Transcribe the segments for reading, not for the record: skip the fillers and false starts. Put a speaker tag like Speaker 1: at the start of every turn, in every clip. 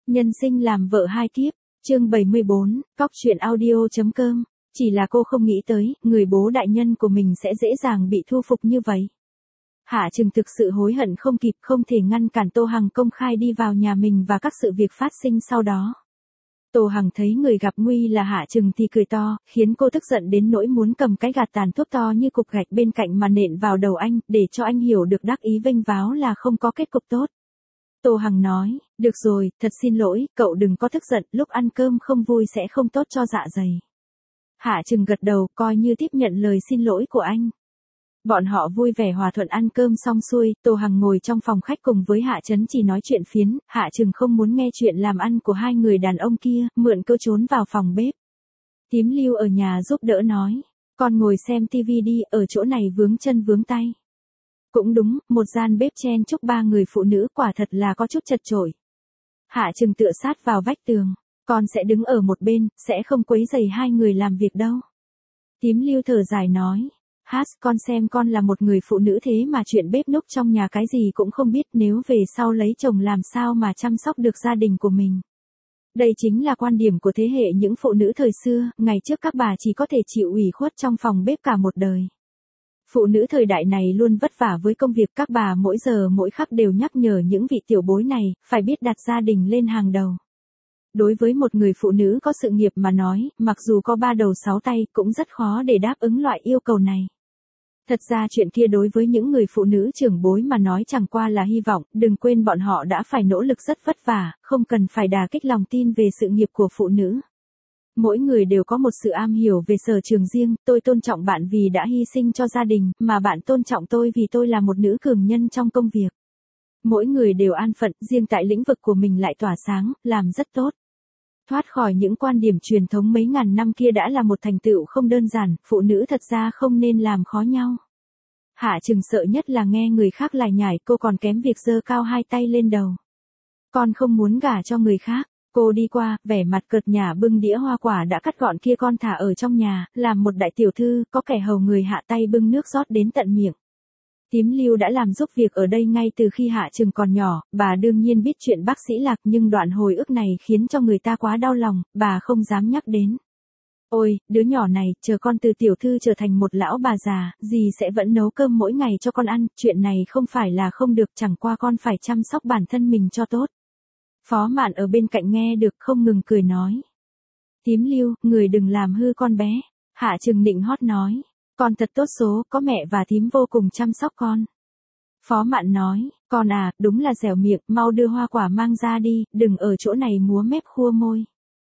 Speaker 1: Nhân sinh làm vợ hai kiếp, chương 74, cóc truyện audio.com. Chỉ là cô không nghĩ tới, người bố đại nhân của mình sẽ dễ dàng bị thu phục như vậy. Hạ Trừng thực sự hối hận không kịp, không thể ngăn cản Tô Hằng công khai đi vào nhà mình và các sự việc phát sinh sau đó. Tô Hằng thấy người gặp nguy là Hạ Trừng thì cười to, khiến cô tức giận đến nỗi muốn cầm cái gạt tàn thuốc to như cục gạch bên cạnh mà nện vào đầu anh, để cho anh hiểu được đắc ý vênh váo là không có kết cục tốt. Tô Hằng nói, được rồi, thật xin lỗi, cậu đừng có tức giận, lúc ăn cơm không vui sẽ không tốt cho dạ dày. Hạ Trừng gật đầu, coi như tiếp nhận lời xin lỗi của anh. Bọn họ vui vẻ hòa thuận ăn cơm xong xuôi, Tô Hằng ngồi trong phòng khách cùng với Hạ Chấn Chỉ nói chuyện phiến, Hạ Trừng không muốn nghe chuyện làm ăn của hai người đàn ông kia, mượn cơ trốn vào phòng bếp. Tím Lưu ở nhà giúp đỡ nói, con ngồi xem tivi đi, ở chỗ này vướng chân vướng tay. Cũng đúng, một gian bếp chen chúc ba người phụ nữ quả thật là có chút chật chội. Hạ Trừng tựa sát vào vách tường, con sẽ đứng ở một bên, sẽ không quấy rầy hai người làm việc đâu. Tím Lưu thở dài nói, con xem con là một người phụ nữ thế mà chuyện bếp núc trong nhà cái gì cũng không biết, nếu về sau lấy chồng làm sao mà chăm sóc được gia đình của mình. Đây chính là quan điểm của thế hệ những phụ nữ thời xưa, ngày trước các bà chỉ có thể chịu ủy khuất trong phòng bếp cả một đời. Phụ nữ thời đại này luôn vất vả với công việc, các bà mỗi giờ mỗi khắc đều nhắc nhở những vị tiểu bối này, phải biết đặt gia đình lên hàng đầu. Đối với một người phụ nữ có sự nghiệp mà nói, mặc dù có ba đầu sáu tay cũng rất khó để đáp ứng loại yêu cầu này. Thật ra chuyện kia đối với những người phụ nữ trưởng bối mà nói chẳng qua là hy vọng, đừng quên bọn họ đã phải nỗ lực rất vất vả, không cần phải đả kích lòng tin về sự nghiệp của phụ nữ. Mỗi người đều có một sự am hiểu về sở trường riêng, tôi tôn trọng bạn vì đã hy sinh cho gia đình, mà bạn tôn trọng tôi vì tôi là một nữ cường nhân trong công việc. Mỗi người đều an phận, riêng tại lĩnh vực của mình lại tỏa sáng, làm rất tốt. Thoát khỏi những quan điểm truyền thống mấy ngàn năm kia đã là một thành tựu không đơn giản, phụ nữ thật ra không nên làm khó nhau. Hạ Trừng sợ nhất là nghe người khác lải nhải, cô còn kém việc giơ cao hai tay lên đầu. Con không muốn gả cho người khác. Cô đi qua, vẻ mặt cợt nhả bưng đĩa hoa quả đã cắt gọn kia con thả ở trong nhà, làm một đại tiểu thư, có kẻ hầu người hạ tay bưng nước rót đến tận miệng. Tím Lưu đã làm giúp việc ở đây ngay từ khi Hạ Trừng còn nhỏ, bà đương nhiên biết chuyện bác sĩ Lạc, nhưng đoạn hồi ức này khiến cho người ta quá đau lòng, bà không dám nhắc đến. Ôi, đứa nhỏ này, chờ con từ tiểu thư trở thành một lão bà già, dì sẽ vẫn nấu cơm mỗi ngày cho con ăn, chuyện này không phải là không được, chẳng qua con phải chăm sóc bản thân mình cho tốt. Phó Mạn ở bên cạnh nghe được không ngừng cười nói. Tím Lưu, người đừng làm hư con bé. Hạ Trừng nịnh hót nói. Con thật tốt số, có mẹ và thím vô cùng chăm sóc con. Phó Mạn nói, con à, đúng là dẻo miệng, mau đưa hoa quả mang ra đi, đừng ở chỗ này múa mép khua môi.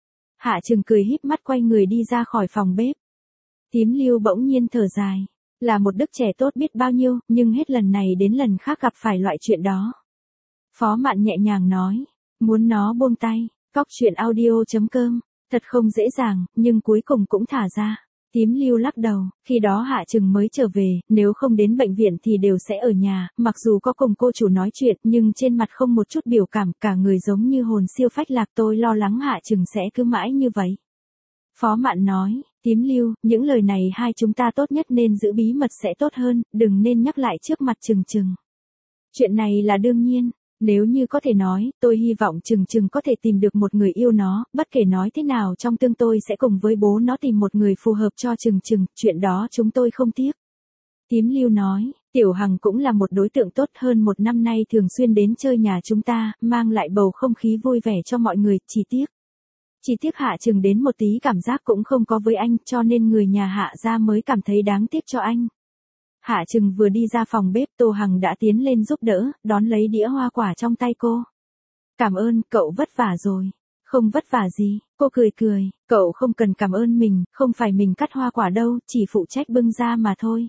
Speaker 1: Hạ Trừng cười híp mắt quay người đi ra khỏi phòng bếp. Tím Lưu bỗng nhiên thở dài. Là một đứa trẻ tốt biết bao nhiêu, nhưng hết lần này đến lần khác gặp phải loại chuyện đó. Phó Mạn nhẹ nhàng nói. Muốn nó buông tay, cóc truyện audio.com, thật không dễ dàng, nhưng cuối cùng cũng thả ra. Tím Lưu lắc đầu, khi đó Hạ Trừng mới trở về, nếu không đến bệnh viện thì đều sẽ ở nhà, mặc dù có cùng cô chủ nói chuyện, nhưng trên mặt không một chút biểu cảm, cả người giống như hồn siêu phách lạc, tôi lo lắng Hạ Trừng sẽ cứ mãi như vậy. Phó Mạn nói, Tím Lưu, những lời này hai chúng ta tốt nhất nên giữ bí mật sẽ tốt hơn, đừng nên nhắc lại trước mặt Trừng Trừng. Chuyện này là đương nhiên. Nếu như có thể nói, tôi hy vọng Trừng Trừng có thể tìm được một người yêu nó, bất kể nói thế nào trong tương tôi sẽ cùng với bố nó tìm một người phù hợp cho Trừng Trừng, chuyện đó chúng tôi không tiếc. Tím Lưu nói, Tiểu Hằng cũng là một đối tượng tốt, hơn một năm nay thường xuyên đến chơi nhà chúng ta, mang lại bầu không khí vui vẻ cho mọi người, chỉ tiếc Hạ Trừng đến một tí cảm giác cũng không có với anh, cho nên người nhà Hạ gia mới cảm thấy đáng tiếc cho anh. Hạ Trừng vừa đi ra phòng bếp, Tô Hằng đã tiến lên giúp đỡ, đón lấy đĩa hoa quả trong tay cô. Cảm ơn, cậu vất vả rồi. Không vất vả gì, cô cười cười, cậu không cần cảm ơn mình, không phải mình cắt hoa quả đâu, chỉ phụ trách bưng ra mà thôi.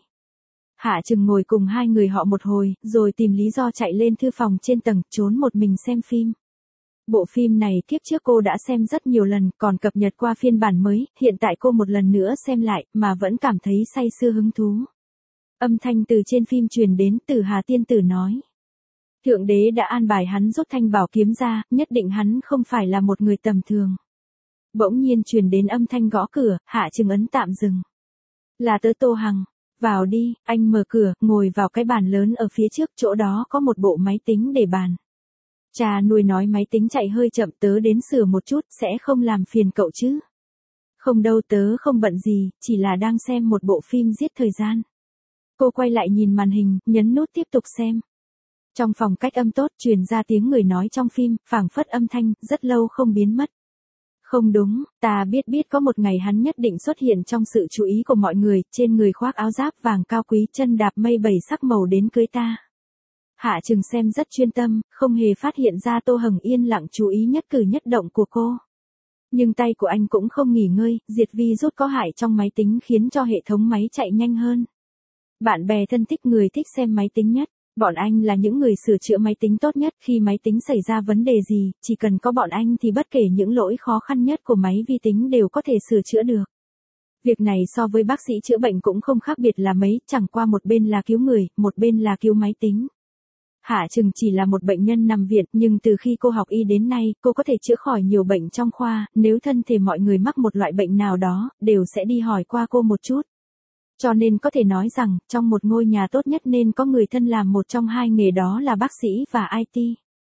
Speaker 1: Hạ Trừng ngồi cùng hai người họ một hồi, rồi tìm lý do chạy lên thư phòng trên tầng, trốn một mình xem phim. Bộ phim này kiếp trước cô đã xem rất nhiều lần, còn cập nhật qua phiên bản mới, hiện tại cô một lần nữa xem lại, mà vẫn cảm thấy say sưa hứng thú. Âm thanh từ trên phim truyền đến, Tử Hà tiên tử nói. Thượng đế đã an bài hắn rút thanh bảo kiếm ra, nhất định hắn không phải là một người tầm thường. Bỗng nhiên truyền đến âm thanh gõ cửa, Hạ Trừng ấn tạm dừng. Là tớ Tô Hằng. Vào đi, anh mở cửa, ngồi vào cái bàn lớn ở phía trước, chỗ đó có một bộ máy tính để bàn. Cha nuôi nói máy tính chạy hơi chậm, tớ đến sửa một chút, sẽ không làm phiền cậu chứ? Không đâu, tớ không bận gì, chỉ là đang xem một bộ phim giết thời gian. Cô quay lại nhìn màn hình, nhấn nút tiếp tục xem. Trong phòng cách âm tốt truyền ra tiếng người nói trong phim, phảng phất âm thanh, rất lâu không biến mất. Không đúng, ta biết có một ngày hắn nhất định xuất hiện trong sự chú ý của mọi người, trên người khoác áo giáp vàng cao quý, chân đạp mây 7 sắc màu đến cưới ta. Hạ Trừng xem rất chuyên tâm, không hề phát hiện ra Tô Hằng yên lặng chú ý nhất cử nhất động của cô. Nhưng tay của anh cũng không nghỉ ngơi, diệt virus có hại trong máy tính khiến cho hệ thống máy chạy nhanh hơn. Bạn bè thân thích người thích xem máy tính nhất. Bọn anh là những người sửa chữa máy tính tốt nhất, khi máy tính xảy ra vấn đề gì, chỉ cần có bọn anh thì bất kể những lỗi khó khăn nhất của máy vi tính đều có thể sửa chữa được. Việc này so với bác sĩ chữa bệnh cũng không khác biệt là mấy, chẳng qua một bên là cứu người, một bên là cứu máy tính. Hạ Trừng chỉ là một bệnh nhân nằm viện, nhưng từ khi cô học y đến nay, cô có thể chữa khỏi nhiều bệnh trong khoa, nếu thân thể mọi người mắc một loại bệnh nào đó, đều sẽ đi hỏi qua cô một chút. Cho nên có thể nói rằng, trong một ngôi nhà tốt nhất nên có người thân làm một trong hai nghề đó là bác sĩ và IT.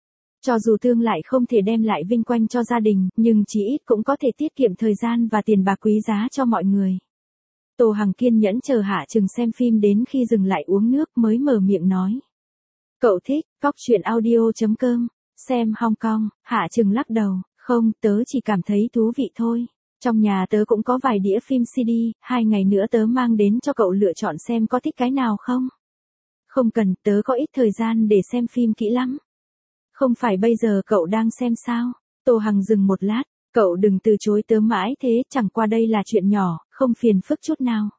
Speaker 1: Cho dù tương lại không thể đem lại vinh quang cho gia đình, nhưng chí ít cũng có thể tiết kiệm thời gian và tiền bạc quý giá cho mọi người. Tô Hằng kiên nhẫn chờ Hạ Trừng xem phim đến khi dừng lại uống nước mới mở miệng nói. Cậu thích, coctruyện.audio.com, xem Hong Kong, Hạ Trừng lắc đầu, không, tớ chỉ cảm thấy thú vị thôi. Trong nhà tớ cũng có vài đĩa phim CD, 2 ngày nữa tớ mang đến cho cậu lựa chọn xem có thích cái nào không. Không cần, tớ có ít thời gian để xem phim kỹ lắm. Không phải bây giờ cậu đang xem sao? Tô Hằng dừng một lát, cậu đừng từ chối tớ mãi thế, chẳng qua đây là chuyện nhỏ, không phiền phức chút nào.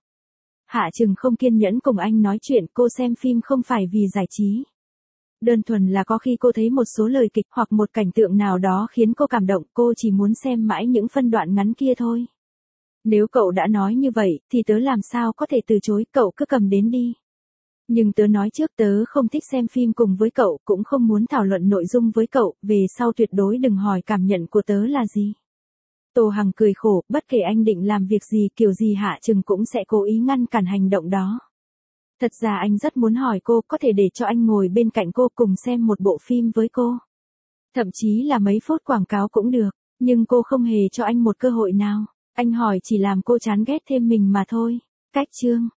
Speaker 1: Hạ Trừng không kiên nhẫn cùng anh nói chuyện, cô xem phim không phải vì giải trí. Đơn thuần là có khi cô thấy một số lời kịch hoặc một cảnh tượng nào đó khiến cô cảm động, cô chỉ muốn xem mãi những phân đoạn ngắn kia thôi. Nếu cậu đã nói như vậy, thì tớ làm sao có thể từ chối, cậu cứ cầm đến đi. Nhưng tớ nói trước tớ không thích xem phim cùng với cậu, cũng không muốn thảo luận nội dung với cậu, về sau tuyệt đối đừng hỏi cảm nhận của tớ là gì. Tô Hằng cười khổ, bất kể anh định làm việc gì kiểu gì Hạ Trừng cũng sẽ cố ý ngăn cản hành động đó. Thật ra anh rất muốn hỏi cô có thể để cho anh ngồi bên cạnh cô cùng xem một bộ phim với cô. Thậm chí là mấy phút quảng cáo cũng được, nhưng cô không hề cho anh một cơ hội nào. Anh hỏi chỉ làm cô chán ghét thêm mình mà thôi. Cách chương